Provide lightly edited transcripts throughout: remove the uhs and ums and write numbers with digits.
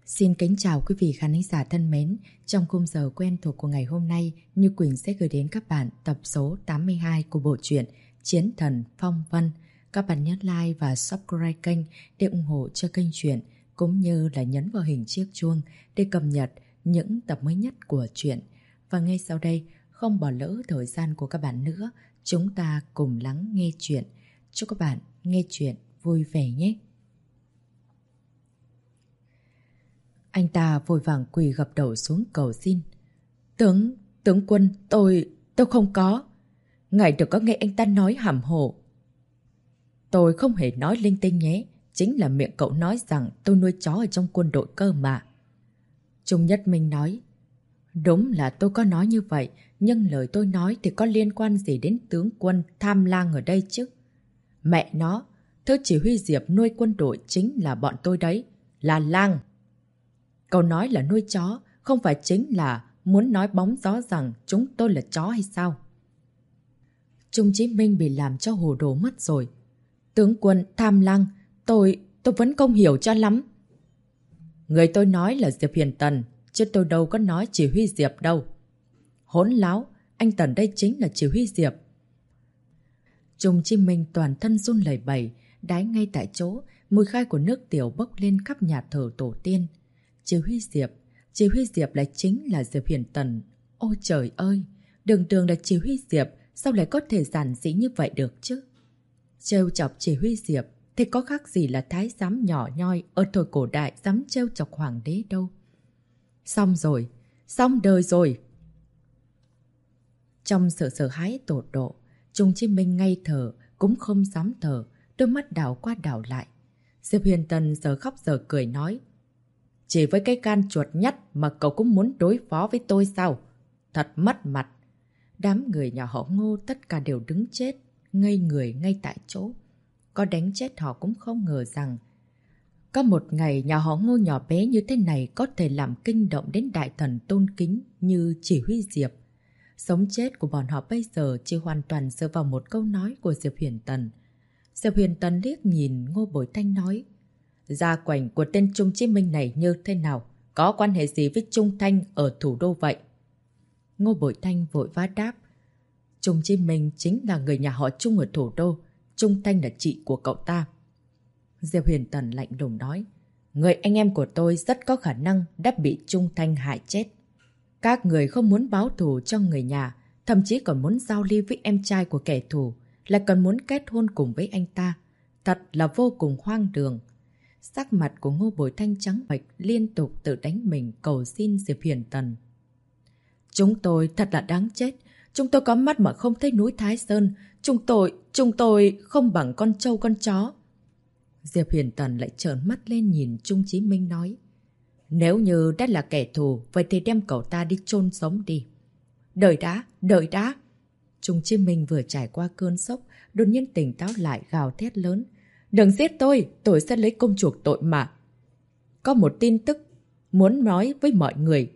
Xin kính chào quý vị khán giả thân mến. Trong khung giờ quen thuộc của ngày hôm nay, Như Quỳnh sẽ gửi đến các bạn tập số 82 của bộ truyện Chiến Thần Phong Vân. Các bạn nhớ like và subscribe kênh để ủng hộ cho kênh truyện, cũng như là nhấn vào hình chiếc chuông để cập nhật những tập mới nhất của truyện. Và ngay sau đây, không bỏ lỡ thời gian của các bạn nữa, chúng ta cùng lắng nghe truyện. Chúc các bạn nghe truyện vui vẻ nhé! Anh ta vội vàng quỳ gập đầu xuống cầu xin. Tướng quân, tôi không có. Ngài đừng có nghe anh ta nói hàm hồ. Tôi không hề nói linh tinh nhé. Chính là miệng cậu nói rằng tôi nuôi chó ở trong quân đội cơ mà. Trung Nhất Minh nói. Đúng là tôi có nói như vậy, nhưng lời tôi nói thì có liên quan gì đến tướng quân tham lang ở đây chứ? Mẹ nó, thứ chỉ huy Diệp nuôi quân đội chính là bọn tôi đấy, là lang. Cậu nói là nuôi chó, không phải chính là muốn nói bóng gió rằng chúng tôi là chó hay sao? Trung Chí Minh bị làm cho hồ đồ mất rồi. Tướng quân tham lang, tôi vẫn không hiểu cho lắm. Người tôi nói là Diệp Huyền Tần, chứ tôi đâu có nói chỉ huy Diệp đâu. Hỗn láo, anh Tần đây chính là chỉ huy Diệp. Trung Chí Minh toàn thân run lẩy bẩy, đái ngay tại chỗ, mùi khai của nước tiểu bốc lên khắp nhà thờ tổ tiên. Chỉ huy Diệp lại chính là Diệp Huyền Tần. Ôi trời ơi, đường đường là chỉ huy Diệp, sao lại có thể giản dĩ như vậy được chứ? Trêu chọc chỉ huy Diệp thì có khác gì là thái giám nhỏ nhoi ở thời cổ đại dám trêu chọc hoàng đế đâu. Xong rồi, xong đời rồi. Trong sự sợ hãi tột độ, Trung Chí Minh ngay thở cũng không dám thở, đôi mắt đảo qua đảo lại. Diệp Huyền Tần giờ khóc giờ cười nói. Chỉ với cái gan chuột nhắt mà cậu cũng muốn đối phó với tôi sao? Thật mất mặt. Đám người nhà họ Ngô tất cả đều đứng chết, ngây người ngay tại chỗ. Có đánh chết họ cũng không ngờ rằng có một ngày nhà họ Ngô nhỏ bé như thế này có thể làm kinh động đến đại thần tôn kính như chỉ huy Diệp. Sống chết của bọn họ bây giờ chỉ hoàn toàn dựa vào một câu nói của Diệp Huyền Tần. Diệp Huyền Tần liếc nhìn Ngô Bội Thanh nói. Gia quảnh của tên Trung Chí Minh này như thế nào? Có quan hệ gì với Trung Thanh ở thủ đô vậy? Ngô Bội Thanh vội vã đáp. Trung Chí Minh chính là người nhà họ Trung ở thủ đô. Trung Thanh là chị của cậu ta. Diệp Huyền Tần lạnh lùng nói. Người anh em của tôi rất có khả năng đã bị Trung Thanh hại chết. Các người không muốn báo thù cho người nhà, thậm chí còn muốn giao lưu với em trai của kẻ thù, lại còn muốn kết hôn cùng với anh ta. Thật là vô cùng hoang đường. Sắc mặt của Ngô Bội Thanh trắng bệch liên tục tự đánh mình cầu xin Diệp Huyền Tần. Chúng tôi thật là đáng chết. Chúng tôi có mắt mà không thấy núi Thái Sơn. Chúng tôi không bằng con trâu con chó. Diệp Huyền Tần lại trợn mắt lên nhìn Trung Chí Minh nói. Nếu như đã là kẻ thù, vậy thì đem cậu ta đi chôn sống đi. Đợi đã. Trung Chí Minh vừa trải qua cơn sốc, đột nhiên tỉnh táo lại gào thét lớn. Đừng giết tôi sẽ lấy công chuộc tội mà. Có một tin tức muốn nói với mọi người.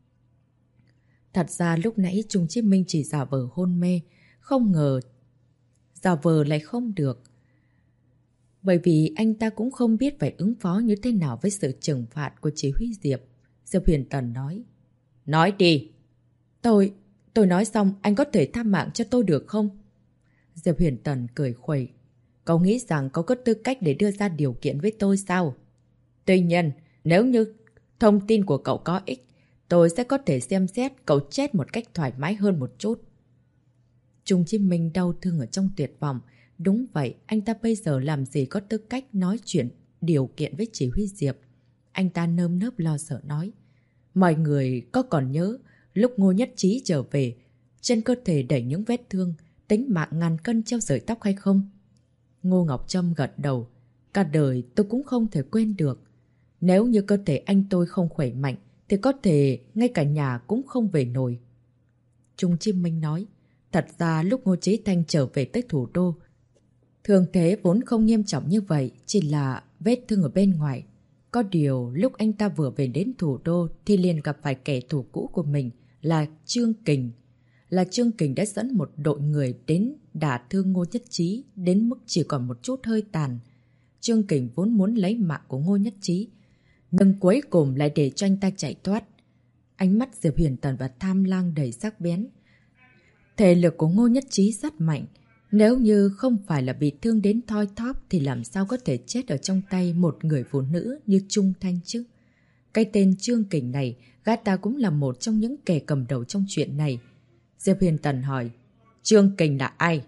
Thật ra lúc nãy Trung Chí Minh chỉ giả vờ hôn mê, không ngờ giả vờ lại không được. Bởi vì anh ta cũng không biết phải ứng phó như thế nào với sự trừng phạt của chỉ huy Diệp. Diệp Huyền Tần nói. Nói đi. Tôi nói xong anh có thể tha mạng cho tôi được không? Diệp Huyền Tần cười khuẩy. Cậu nghĩ rằng cậu có tư cách để đưa ra điều kiện với tôi sao? Tuy nhiên, nếu như thông tin của cậu có ích, tôi sẽ có thể xem xét cậu chết một cách thoải mái hơn một chút. Trung Chí Minh đau thương ở trong tuyệt vọng. Đúng vậy, anh ta bây giờ làm gì có tư cách nói chuyện điều kiện với chỉ huy Diệp. Anh ta nơm nớp lo sợ nói. Mọi người có còn nhớ lúc Ngô Nhất Trí trở về, trên cơ thể đẩy những vết thương, tính mạng ngàn cân treo sợi tóc hay không? Ngô Ngọc Trâm gật đầu. Cả đời tôi cũng không thể quên được. Nếu như cơ thể anh tôi không khỏe mạnh, thì có thể ngay cả nhà cũng không về nổi. Trung Chí Minh nói. Thật ra lúc Ngô Chí Thanh trở về tới thủ đô, thương thế vốn không nghiêm trọng như vậy, chỉ là vết thương ở bên ngoài. Có điều lúc anh ta vừa về đến thủ đô thì liền gặp phải kẻ thù cũ của mình là Trương Kình. Là Trương Kình đã dẫn một đội người đến đả thương Ngô Nhất Trí đến mức chỉ còn một chút hơi tàn. Trương Kình vốn muốn lấy mạng của Ngô Nhất Trí. nhưng cuối cùng lại để cho anh ta chạy thoát. Ánh mắt Diệp Huyền Tần và Tham Lang đầy sắc bén. Thể lực của Ngô Nhất Trí rất mạnh. Nếu như không phải là bị thương đến thoi thóp thì làm sao có thể chết ở trong tay một người phụ nữ như Trung Thanh chứ? Cái tên Trương Kình này, gã ta cũng là một trong những kẻ cầm đầu trong chuyện này. Diệp Huyền Tần hỏi, Trương Kình là ai?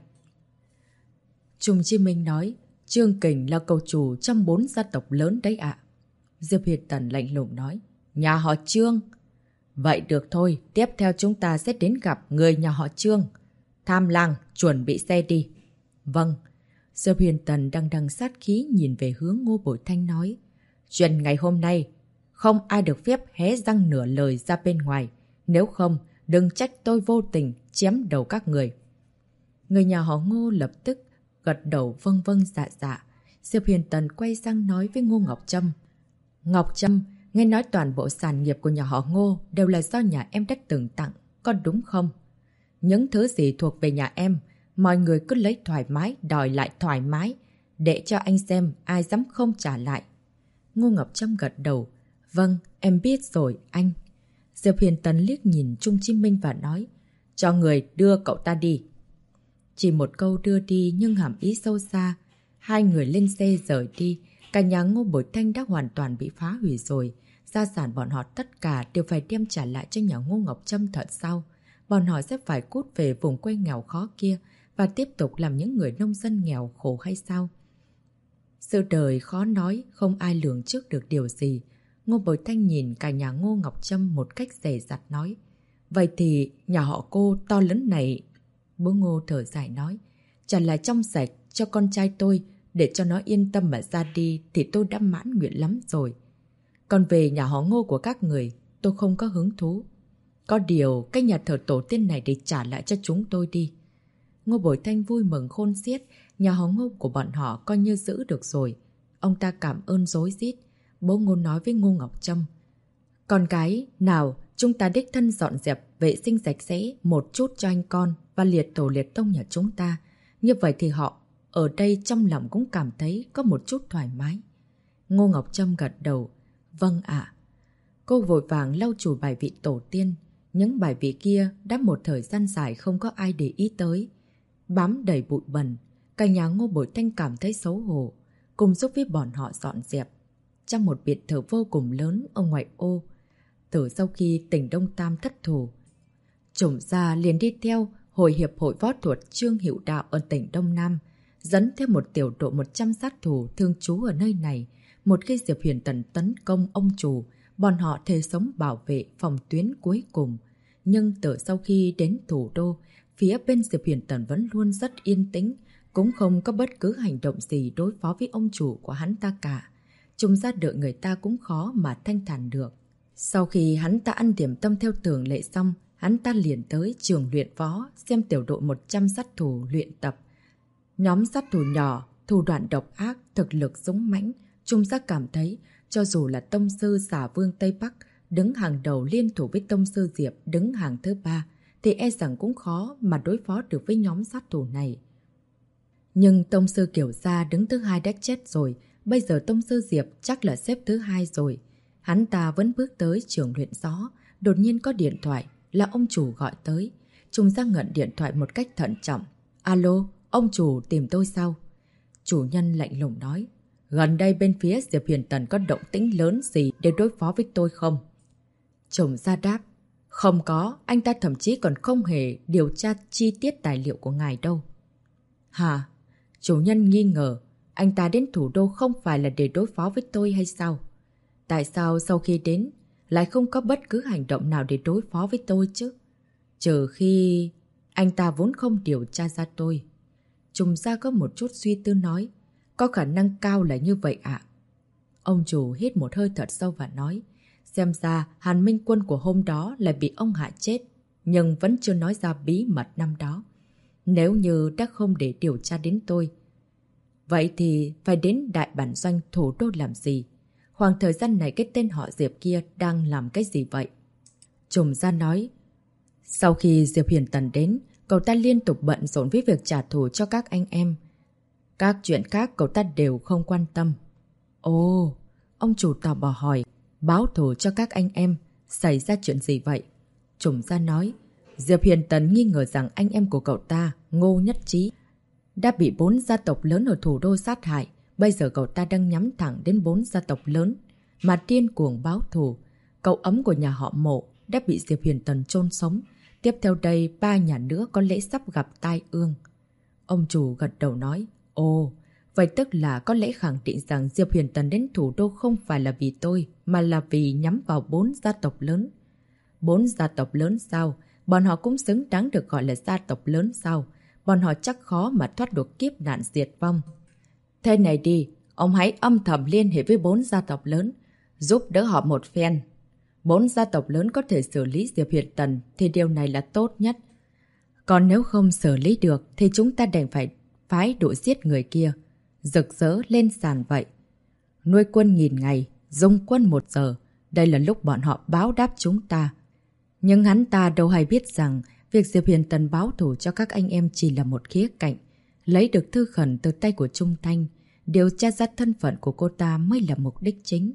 Trùng Chi Minh nói, Trương Kình là cầu chủ trong 4 gia tộc lớn đấy ạ. Diệp Huyền Tần lạnh lùng nói, nhà họ Trương. Vậy được thôi, tiếp theo chúng ta sẽ đến gặp người nhà họ Trương. Tham Lang, chuẩn bị xe đi. Vâng. Diệp Huyền Tần đang sát khí nhìn về hướng Ngô Bội Thanh nói, chuyện ngày hôm nay, không ai được phép hé răng nửa lời ra bên ngoài. Nếu không, đừng trách tôi vô tình chém đầu các người. Người nhà họ Ngô lập tức gật đầu vâng vâng dạ dạ. Diệp Huyền Tần quay sang nói với Ngô Ngọc Trâm. Ngọc Trâm, nghe nói toàn bộ sản nghiệp của nhà họ Ngô đều là do nhà em đã từng tặng, có đúng không? Những thứ gì thuộc về nhà em, mọi người cứ lấy thoải mái, đòi lại thoải mái, để cho anh xem ai dám không trả lại. Ngô Ngọc Trâm gật đầu. Vâng, em biết rồi, anh. Diệp Huyền Tần liếc nhìn Trung Chi Minh và nói, cho người đưa cậu ta đi. Chỉ một câu đưa đi nhưng hàm ý sâu xa. Hai người lên xe rời đi. Cả nhà Ngô Bội Thanh đã hoàn toàn bị phá hủy rồi. Gia sản bọn họ tất cả đều phải đem trả lại cho nhà Ngô Ngọc Trâm thật sao? Bọn họ sẽ phải cút về vùng quê nghèo khó kia và tiếp tục làm những người nông dân nghèo khổ hay sao? Sự đời khó nói, không ai lường trước được điều gì. Ngô Bội Thanh nhìn cả nhà Ngô Ngọc Trâm một cách dè dặt nói. Vậy thì nhà họ cô to lớn này... Bố Ngô thở dài nói, trả lại trong sạch cho con trai tôi để cho nó yên tâm mà ra đi thì tôi đã mãn nguyện lắm rồi. Còn về nhà họ Ngô của các người, tôi không có hứng thú. Có điều, cái nhà thờ tổ tiên này để trả lại cho chúng tôi đi. Ngô Bội Thanh vui mừng khôn xiết, nhà họ Ngô của bọn họ coi như giữ được rồi. Ông ta cảm ơn rối rít. Bố Ngô nói với Ngô Ngọc Trâm, con gái, nào, chúng ta đích thân dọn dẹp, vệ sinh sạch sẽ một chút cho anh con và liệt tổ liệt tông nhà chúng ta. Như vậy thì họ ở đây trong lòng cũng cảm thấy có một chút thoải mái. Ngô Ngọc Trâm gật đầu. Vâng ạ. Cô vội vàng lau chùi bài vị tổ tiên. Những bài vị kia đã một thời gian dài không có ai để ý tới. Bám đầy bụi bẩn. Cả nhà Ngô Bội Thanh cảm thấy xấu hổ, cùng giúp với bọn họ dọn dẹp. Trong một biệt thự vô cùng lớn ở ngoại ô. Từ sau khi tỉnh Đông Tam thất thủ, Trùng gia liền đi theo Hội Hiệp hội Võ thuật Trương Hữu Đạo ở tỉnh Đông Nam, dẫn theo một tiểu đội 100 sát thủ thương trú ở nơi này. Một khi Diệp Huyền Tần tấn công ông chủ, bọn họ thề sống bảo vệ phòng tuyến cuối cùng. Nhưng từ sau khi đến thủ đô, phía bên Diệp Huyền Tần vẫn luôn rất yên tĩnh, cũng không có bất cứ hành động gì đối phó với ông chủ của hắn ta cả. Trùng gia đợi người ta cũng khó mà thanh thản được. Sau khi hắn ta ăn điểm tâm theo thường lệ xong, hắn ta liền tới trường luyện võ xem tiểu đội 100 sát thủ luyện tập. Nhóm sát thủ nhỏ, thủ đoạn độc ác, thực lực dũng mãnh. Trung gia cảm thấy, cho dù là tông sư Xà Vương Tây Bắc đứng hàng đầu liên thủ với tông sư Diệp đứng hàng thứ 3, thì e rằng cũng khó mà đối phó được với nhóm sát thủ này. Nhưng tông sư Kiều Gia đứng thứ 2 đã chết rồi, bây giờ tông sư Diệp chắc là xếp thứ 2 rồi. Hắn ta vẫn bước tới trường luyện gió, đột nhiên có điện thoại, là ông chủ gọi tới. Trung gia ngận điện thoại một cách thận trọng. Alo, ông chủ tìm tôi sao? Chủ nhân lạnh lùng nói, gần đây bên phía Diệp Huyền Tần có động tĩnh lớn gì để đối phó với tôi không? Trung gia đáp, không có, anh ta thậm chí còn không hề điều tra chi tiết tài liệu của ngài đâu. Hả? Chủ nhân nghi ngờ, anh ta đến thủ đô không phải là để đối phó với tôi hay sao? Tại sao sau khi đến lại không có bất cứ hành động nào để đối phó với tôi chứ? Trừ khi anh ta vốn không điều tra ra tôi. Trùng gia có một chút suy tư nói, có khả năng cao là như vậy ạ. Ông chủ hít một hơi thật sâu và nói, xem ra Hàn Minh Quân của hôm đó lại bị ông hại chết, nhưng vẫn chưa nói ra bí mật năm đó. Nếu như đã không để điều tra đến tôi, vậy thì phải đến đại bản doanh thủ đô làm gì? Khoảng thời gian này cái tên họ Diệp kia đang làm cái gì vậy? Trùng gia nói, sau khi Diệp Huyền Tần đến, cậu ta liên tục bận rộn với việc trả thù cho các anh em. Các chuyện khác cậu ta đều không quan tâm. Ồ, ông chủ tò mò hỏi, báo thù cho các anh em. Xảy ra chuyện gì vậy? Trùng gia nói. Diệp Huyền Tần nghi ngờ rằng anh em của cậu ta, Ngô Nhất Trí, đã bị 4 gia tộc lớn ở thủ đô sát hại. Bây giờ cậu ta đang nhắm thẳng đến 4 gia tộc lớn mà điên cuồng báo thù. Cậu ấm của nhà họ Mộ đã bị Diệp Huyền Tần chôn sống. Tiếp theo đây 3 nhà nữa có lẽ sắp gặp tai ương. Ông chủ gật đầu nói. Ồ, vậy tức là có lẽ khẳng định rằng Diệp Huyền Tần đến thủ đô không phải là vì tôi, mà là vì nhắm vào 4 gia tộc lớn. 4 gia tộc lớn sao? Bọn họ cũng xứng đáng được gọi là gia tộc lớn sao? Bọn họ chắc khó mà thoát được kiếp nạn diệt vong. Thế này đi, ông hãy âm thầm liên hệ với 4 gia tộc lớn, giúp đỡ họ một phen. 4 gia tộc lớn có thể xử lý Diệp Huyền Tần thì điều này là tốt nhất. Còn nếu không xử lý được thì chúng ta đành phải phái đội giết người kia. Rực rỡ lên sàn vậy. Nuôi quân 1000 ngày, dung quân 1 giờ. Đây là lúc bọn họ báo đáp chúng ta. Nhưng hắn ta đâu hay biết rằng việc Diệp Huyền Tần báo thù cho các anh em chỉ là một khía cạnh. Lấy được thư khẩn từ tay của Trung Thanh, điều tra ra thân phận của cô ta mới là mục đích chính.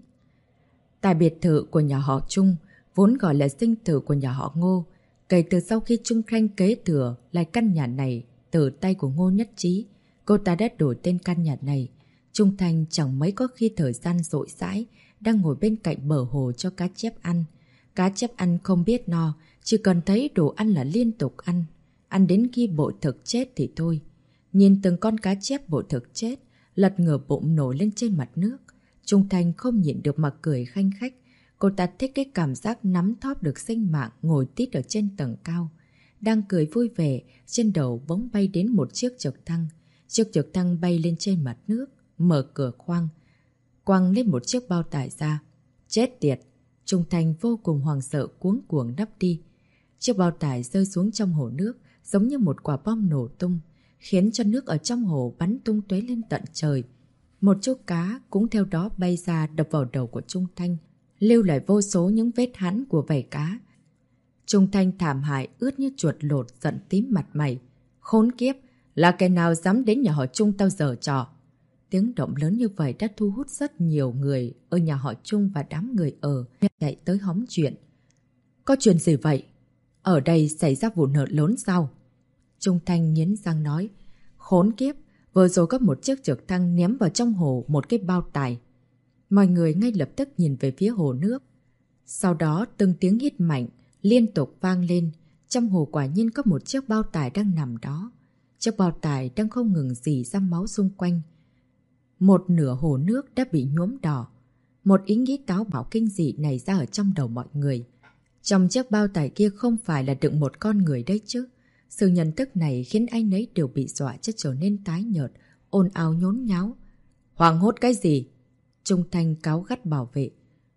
Tại biệt thự của nhà họ Trung, vốn gọi là dinh thự của nhà họ Ngô, kể từ sau khi Trung Thanh kế thừa lại căn nhà này từ tay của Ngô Nhất Trí, cô ta đã đổi tên căn nhà này. Trung Thanh chẳng mấy có khi thời gian rỗi rãi, đang ngồi bên cạnh bờ hồ cho cá chép ăn. Cá chép ăn không biết no, chỉ cần thấy đồ ăn là liên tục ăn. Ăn đến khi bội thực chết thì thôi. Nhìn từng con cá chép bội thực chết, lật ngửa bụng nổi lên trên mặt nước. Trung Thanh không nhịn được mà cười khanh khách. Cô ta thích cái cảm giác nắm thóp được sinh mạng ngồi tít ở trên tầng cao. Đang cười vui vẻ, trên đầu bỗng bay đến một chiếc trực thăng. Chiếc trực thăng bay lên trên mặt nước, mở cửa khoang, quăng lên một chiếc bao tải ra. Chết tiệt! Trung Thanh vô cùng hoảng sợ cuống cuồng đắp đi. Chiếc bao tải rơi xuống trong hồ nước, giống như một quả bom nổ tung, khiến cho nước ở trong hồ bắn tung tóe lên tận trời. Một chú cá cũng theo đó bay ra đập vào đầu của Trung Thanh, lưu lại vô số những vết hãn của vảy cá. Trung Thanh thảm hại ướt như chuột lột, giận tím mặt mày. Khốn kiếp! Là kẻ nào dám đến nhà họ Trung tao giở trò? Tiếng động lớn như vậy đã thu hút rất nhiều người ở nhà họ Trung và đám người ở chạy tới hóng chuyện. Có chuyện gì vậy? Ở đây xảy ra vụ nợ lớn sao? Trung Thanh nghiến răng nói. Khốn kiếp! Vừa rồi có một chiếc trực thăng ném vào trong hồ một cái bao tải. Mọi người ngay lập tức nhìn về phía hồ nước. Sau đó từng tiếng hít mạnh liên tục vang lên. Trong hồ quả nhiên có một chiếc bao tải đang nằm đó. Chiếc bao tải đang không ngừng rỉ ra máu xung quanh. Một nửa hồ nước đã bị nhuốm đỏ. Một ý nghĩ táo bạo kinh dị này ra ở trong đầu mọi người. Trong chiếc bao tải kia không phải là đựng một con người đấy chứ. Sự nhận thức này khiến anh ấy đều bị dọa cho trở nên tái nhợt, ồn ào nhốn nháo. Hoảng hốt cái gì? Trung Thanh cáu gắt bảo vệ.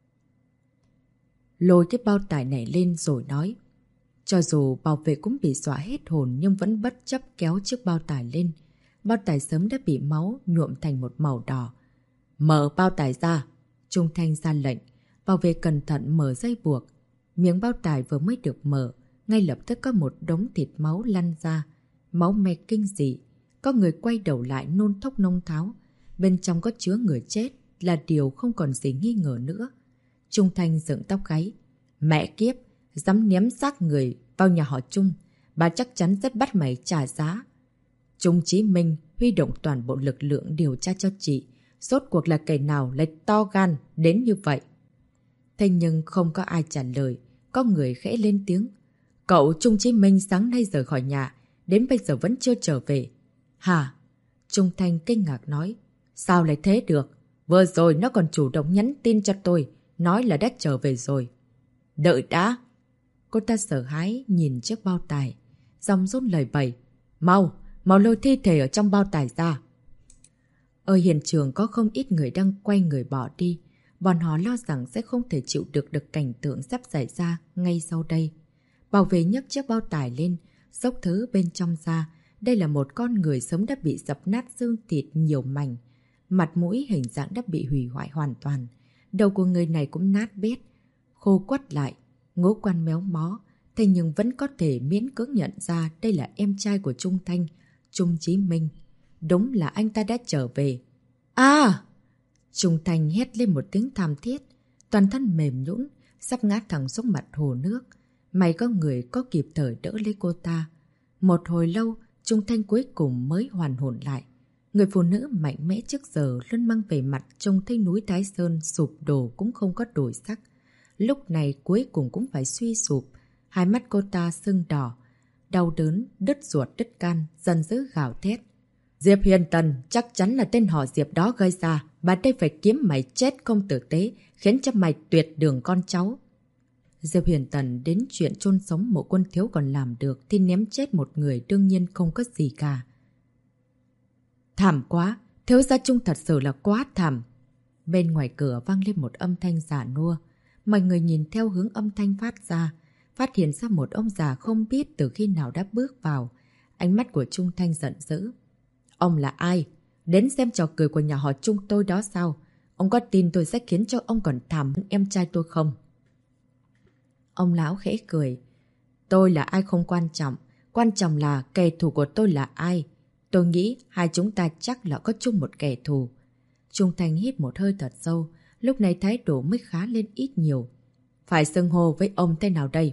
Lôi cái bao tải này lên rồi nói. Cho dù bảo vệ cũng bị dọa hết hồn nhưng vẫn bất chấp kéo chiếc bao tải lên. Bao tải sớm đã bị máu nhuộm thành một màu đỏ. Mở bao tải ra. Trung Thanh ra lệnh. Bảo vệ cẩn thận mở dây buộc. Miếng bao tải vừa mới được mở, ngay lập tức có một đống thịt máu lăn ra. Máu me kinh dị. Có người quay đầu lại nôn thốc nôn tháo. Bên trong có chứa người chết là điều không còn gì nghi ngờ nữa. Trung Thanh dựng tóc gáy. Mẹ kiếp! Dám ném xác người vào nhà họ Trung. Bà chắc chắn rất bắt mày trả giá. Trung Chí Minh huy động toàn bộ lực lượng điều tra cho chị. Rốt cuộc là kẻ nào lại to gan đến như vậy? Thế nhưng không có ai trả lời. Có người khẽ lên tiếng. Cậu Trung Chí Minh sáng nay rời khỏi nhà, đến bây giờ vẫn chưa trở về. Hả? Trung Thanh kinh ngạc nói. Sao lại thế được? Vừa rồi nó còn chủ động nhắn tin cho tôi, nói là đã trở về rồi. Đợi đã! Cô ta sợ hãi nhìn chiếc bao tải, giọng run lẩy bẩy. Mau! Mau lôi thi thể ở trong bao tải ra! Ở hiện trường có không ít người đang quay người bỏ đi. Bọn họ lo rằng sẽ không thể chịu được cảnh tượng sắp xảy ra ngay sau đây. Bảo vệ nhấc chiếc bao tải lên, xốc thứ bên trong ra. Đây là một con người sống đã bị dập nát xương thịt nhiều mảnh. Mặt mũi hình dạng đã bị hủy hoại hoàn toàn. Đầu của người này cũng nát bét, khô quắt lại, ngũ quan méo mó. Thế nhưng vẫn có thể miễn cưỡng nhận ra đây là em trai của Trung Thanh, Trung Chí Minh. Đúng là anh ta đã trở về. À! Trung Thanh hét lên một tiếng thảm thiết. toàn thân mềm nhũn, sắp ngã thẳng xuống mặt hồ nước. May có người có kịp thời đỡ lấy cô ta. Một hồi lâu, Trung Thanh cuối cùng mới hoàn hồn lại. Người phụ nữ mạnh mẽ trước giờ luôn mang về mặt trông thấy núi Thái Sơn sụp đổ cũng không có đổi sắc. Lúc này cuối cùng cũng phải suy sụp. Hai mắt cô ta sưng đỏ, đau đớn, đứt ruột đứt gan, giận dữ gào thét. Diệp Hiền Tần chắc chắn là tên họ Diệp đó gây ra. Bà đây phải kiếm mày chết không tử tế, khiến cho mày tuyệt đường con cháu. Diệp Hiền Tần đến chuyện chôn sống Mộ Quân Thiếu còn làm được thì ném chết một người đương nhiên không có gì cả. Thảm quá, Thiếu gia Trung thật sự là quá thảm. Bên ngoài cửa vang lên một âm thanh giả nua. Mọi người nhìn theo hướng âm thanh phát ra, phát hiện ra một ông già không biết từ khi nào đã bước vào. Ánh mắt của Trung Thanh giận dữ. Ông là ai? Đến xem trò cười của nhà họ Trung tôi đó sao? Ông có tin tôi sẽ khiến cho ông còn thảm hơn em trai tôi không? Ông lão khẽ cười. Tôi là ai không quan trọng là kẻ thù của tôi là ai. Tôi nghĩ hai chúng ta chắc là có chung một kẻ thù. Trung Thanh hít một hơi thật sâu, lúc này thái độ mới khá lên ít nhiều. Phải xưng hô với ông thế nào đây?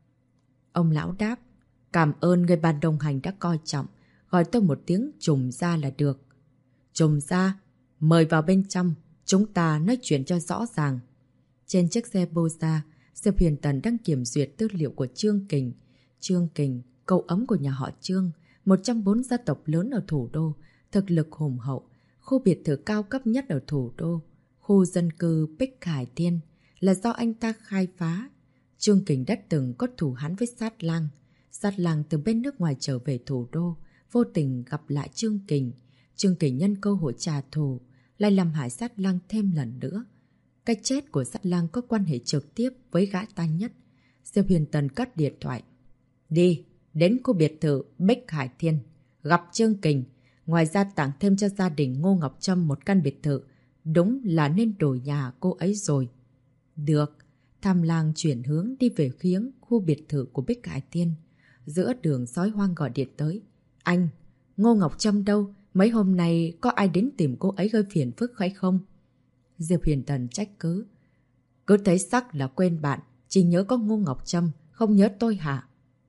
Ông lão đáp. Cảm ơn người bạn đồng hành đã coi trọng, gọi tôi một tiếng Trùng Gia là được. Trùng Gia, mời vào bên trong, chúng ta nói chuyện cho rõ ràng. Trên chiếc xe Boza, Diệp Hiền Tần đang kiểm duyệt tư liệu của Trương Kình. Trương Kình, cậu ấm của nhà họ Trương, một trong 4 gia tộc lớn ở thủ đô, thực lực hùng hậu, khu biệt thự cao cấp nhất ở thủ đô, khu dân cư Bích Hải Thiên, là do anh ta khai phá. Trương Kình đã từng có thù hắn với Sát Lang. Sát Lang từ bên nước ngoài trở về thủ đô, vô tình gặp lại Trương Kình. Trương Kình nhân cơ hội trả thù, lại làm hại Sát Lang thêm lần nữa. Cái chết của Sát Lang có quan hệ trực tiếp với gã ta nhất. Diệp Hiền Tần cất điện thoại. Đi, đến khu biệt thự Bích Hải Thiên, gặp Trương Kình. Ngoài ra tặng thêm cho gia đình Ngô Ngọc Trâm một căn biệt thự. Đúng là nên đổi nhà cô ấy rồi. Được. Tham Lang chuyển hướng đi về phía khu biệt thự của Bích Hải Thiên. Giữa đường Sói Hoang gọi điện tới. Anh, Ngô Ngọc Trâm đâu? Mấy hôm nay có ai đến tìm cô ấy gây phiền phức hay không? Diệp Hiền Tần trách cứ. Cứ thấy sắc là quên bạn, chỉ nhớ có Ngô Ngọc Trâm, không nhớ tôi hả?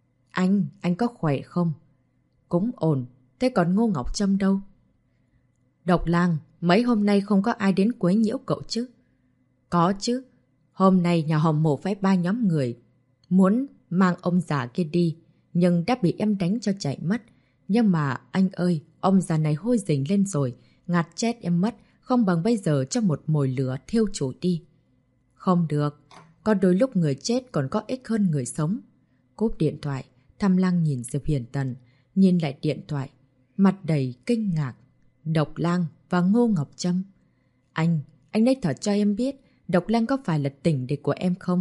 Anh có khỏe không? Cũng ổn, thế còn Ngô Ngọc Trâm đâu? Độc Lang, mấy hôm nay không có ai đến quấy nhiễu cậu chứ? Có chứ, hôm nay nhà họ Mộ phái 3 nhóm người, muốn mang ông già kia đi, nhưng đã bị em đánh cho chạy mất. Nhưng mà anh ơi, ông già này hôi rình lên rồi, ngạt chết em mất, không bằng bây giờ cho một mồi lửa thiêu chủ đi. Không được, có đôi lúc người chết còn có ích hơn người sống. Cúp điện thoại, Tham Lang nhìn Diệp Hiền Tần, nhìn lại điện thoại, mặt đầy kinh ngạc. Độc Lang và Ngô Ngọc Trâm. Anh nói thật cho em biết, Độc Lang có phải là tình địch của em không?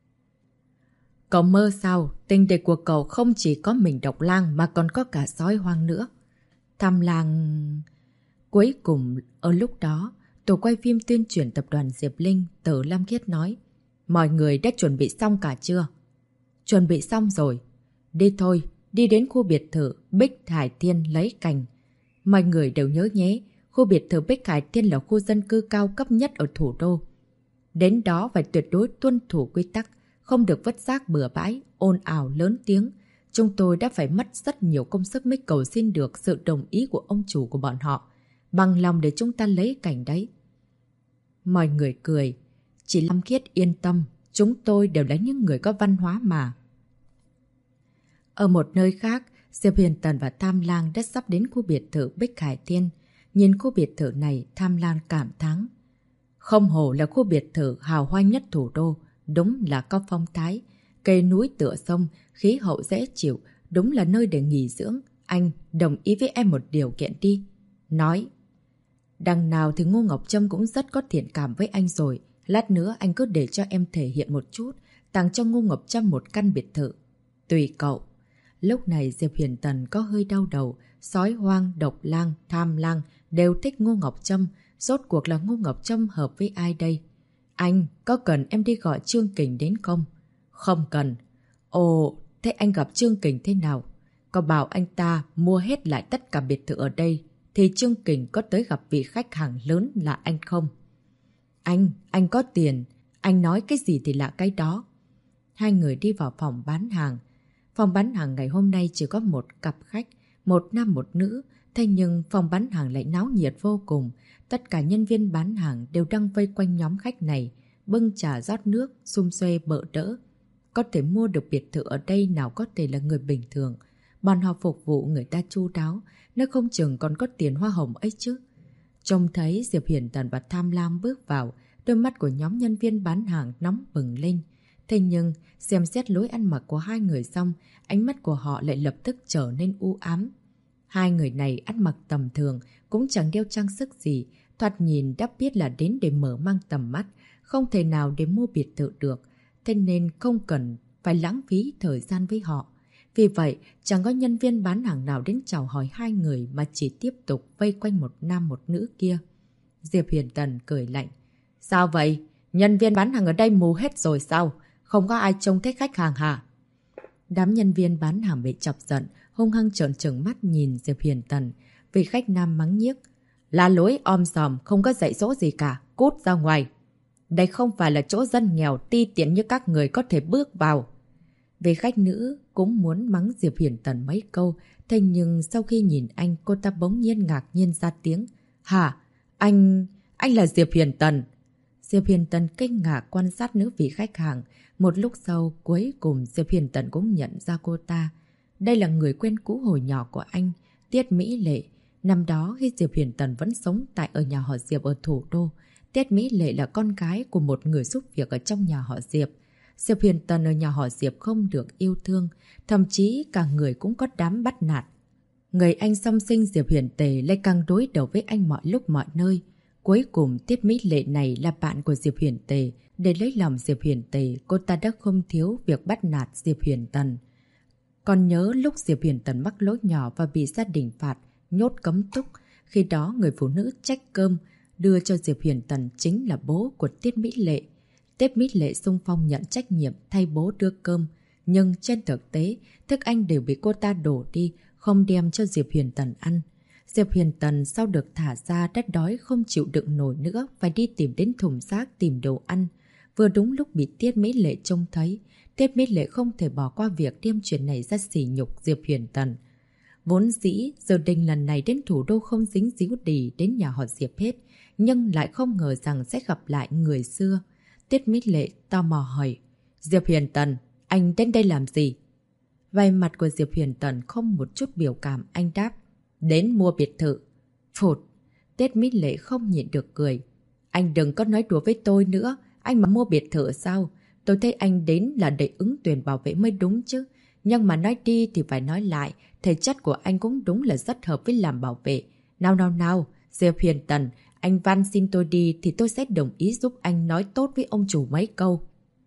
Cậu mơ sao, tình địch của cậu không chỉ có mình Độc Lang mà còn có cả Sói Hoang nữa. Tham Lang... Cuối cùng, ở lúc đó, tổ quay phim tuyên truyền tập đoàn Diệp Linh, Tử Lam Khiết nói. Mọi người đã chuẩn bị xong cả chưa? Chuẩn bị xong rồi. Đi thôi, đi đến khu biệt thự Bích Hải Thiên lấy cành. Mọi người đều nhớ nhé, khu biệt thự Bích Hải Thiên là khu dân cư cao cấp nhất ở thủ đô. Đến đó phải tuyệt đối tuân thủ quy tắc, không được vứt rác bừa bãi, ồn ào lớn tiếng. Chúng tôi đã phải mất rất nhiều công sức mới cầu xin được sự đồng ý của ông chủ của bọn họ. Bằng lòng để chúng ta lấy cảnh đấy. Mọi người cười. Chị Lam Khiết yên tâm, chúng tôi đều là những người có văn hóa mà. Ở một nơi khác, Diệp Hiền Tần và Tham Lang đã sắp đến khu biệt thự Bích Hải Thiên. Nhìn khu biệt thự này, Tham Lang cảm thán. Không hổ là khu biệt thự hào hoa nhất thủ đô, đúng là có phong thái. Cây núi tựa sông, khí hậu dễ chịu, đúng là nơi để nghỉ dưỡng. Anh đồng ý với em một điều kiện đi. Nói. Đằng nào thì Ngô Ngọc Trâm cũng rất có thiện cảm với anh rồi. Lát nữa anh cứ để cho em thể hiện một chút, tặng cho Ngô Ngọc Trâm một căn biệt thự. Tùy cậu. Lúc này Diệp Hiền Tần có hơi đau đầu. Sói Hoang, Độc Lang, Tham Lang đều thích Ngô Ngọc Trâm. Rốt cuộc là Ngô Ngọc Trâm hợp với ai đây? Anh, có cần em đi gọi Trương Kình đến không? Không cần. Ồ, thế anh gặp Trương Kình thế nào? Có bảo anh ta mua hết lại tất cả biệt thự ở đây, thì Trương Kình có tới gặp vị khách hàng lớn là anh không? Anh có tiền. Anh nói cái gì thì là cái đó. Hai người đi vào phòng bán hàng. Phòng bán hàng ngày hôm nay chỉ có một cặp khách, một nam một nữ. Thế nhưng phòng bán hàng lại náo nhiệt vô cùng. Tất cả nhân viên bán hàng đều đang vây quanh nhóm khách này, bưng trà rót nước, xum xuê bợ đỡ. Có thể mua được biệt thự ở đây nào có thể là người bình thường. Bọn họ phục vụ người ta chu đáo, nếu không chừng còn có tiền hoa hồng ấy chứ. Trông thấy Diệp Hiển Tần và Tham Lam bước vào, đôi mắt của nhóm nhân viên bán hàng nóng bừng lên. Thế nhưng, xem xét lối ăn mặc của hai người xong, ánh mắt của họ lại lập tức trở nên u ám. Hai người này ăn mặc tầm thường, cũng chẳng đeo trang sức gì, thoạt nhìn đã biết là đến để mở mang tầm mắt, không thể nào để mua biệt thự được, thế nên không cần phải lãng phí thời gian với họ. Vì vậy, chẳng có nhân viên bán hàng nào đến chào hỏi hai người mà chỉ tiếp tục vây quanh một nam một nữ kia. Diệp Hiển Tần cười lạnh. Sao vậy? Nhân viên bán hàng ở đây mù hết rồi sao? Không có ai trông thấy khách hàng hả? Đám nhân viên bán hàng bị chọc giận, hung hăng trợn trừng mắt nhìn Diệp Hiển Tần. Vị khách nam mắng nhiếc. Là lối om sòm, không có dạy dỗ gì cả, cút ra ngoài. Đây không phải là chỗ dân nghèo ti tiện như các người có thể bước vào. Vị khách nữ cũng muốn mắng Diệp Hiển Tần mấy câu, thế nhưng sau khi nhìn anh, cô ta bỗng nhiên ngạc nhiên ra tiếng. Hả? Anh là Diệp Hiển Tần. Diệp Hiển Tần kinh ngạc quan sát nữ vị khách hàng. Một lúc sau, cuối cùng Diệp Hiển Tần cũng nhận ra cô ta. Đây là người quen cũ hồi nhỏ của anh, Tiết Mỹ Lệ. Năm đó khi Diệp Hiển Tần vẫn sống tại ở nhà họ Diệp ở thủ đô, Tiết Mỹ Lệ là con gái của một người giúp việc ở trong nhà họ Diệp. Diệp Hiển Tần ở nhà họ Diệp không được yêu thương, thậm chí cả người cũng có đám bắt nạt. Người anh song sinh Diệp Hiển Tề lại càng đối đầu với anh mọi lúc mọi nơi. Cuối cùng Tiết Mỹ Lệ này là bạn của Diệp Hiển Tề. Để lấy lòng Diệp Hiển Tề, cô ta đã không thiếu việc bắt nạt Diệp Hiển Tần. Còn nhớ lúc Diệp Hiển Tần mắc lỗi nhỏ và bị gia đình phạt, nhốt cấm túc. Khi đó người phụ nữ trách cơm đưa cho Diệp Hiển Tần chính là bố của Tiết Mỹ Lệ. Tiết Mỹ Lệ xung phong nhận trách nhiệm thay bố đưa cơm. Nhưng trên thực tế, thức ăn đều bị cô ta đổ đi, không đem cho Diệp Hiển Tần ăn. Diệp Hiển Tần sau được thả ra đã đói không chịu đựng nổi nữa, phải đi tìm đến thùng rác tìm đồ ăn. Vừa đúng lúc bị Tiết Mỹ Lệ trông thấy, Tiết Mỹ Lệ không thể bỏ qua việc đem chuyện này ra sỉ nhục Diệp Hiển Tần. Vốn dĩ, Giờ Đình lần này đến thủ đô không dính díu gì đến nhà họ Diệp hết, nhưng lại không ngờ rằng sẽ gặp lại người xưa. Tiết Mỹ Lệ tò mò hỏi, Diệp Hiển Tần, anh đến đây làm gì? Vai mặt của Diệp Hiển Tần không một chút biểu cảm, anh đáp, đến mua biệt thự. Phụt, Tiết Mỹ Lệ không nhịn được cười. Anh đừng có nói đùa với tôi nữa, anh mà mua biệt thự sao? Tôi thấy anh đến là để ứng tuyển bảo vệ mới đúng chứ. Nhưng mà nói đi thì phải nói lại, thể chất của anh cũng đúng là rất hợp với làm bảo vệ. Nào, Diệp Hiển Tần, anh van xin tôi đi thì tôi sẽ đồng ý giúp anh nói tốt với ông chủ mấy câu.